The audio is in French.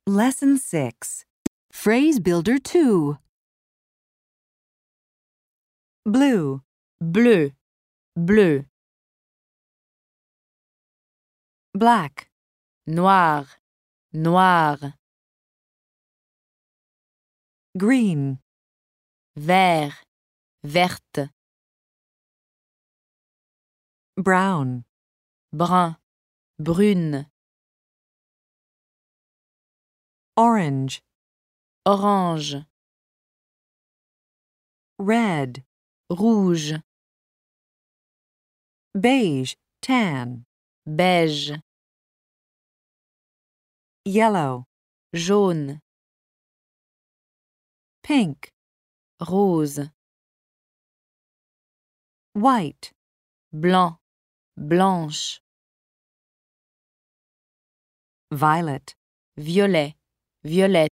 Lesson 6. Phrase Builder 2. Blue, bleu, bleu, black, noir, noir, green, vert, verte, brown, brun, brune, orange, orange, red, rouge, beige, tan, beige, yellow, jaune, pink, rose, white, blanc, blanche, violet, violet, violette.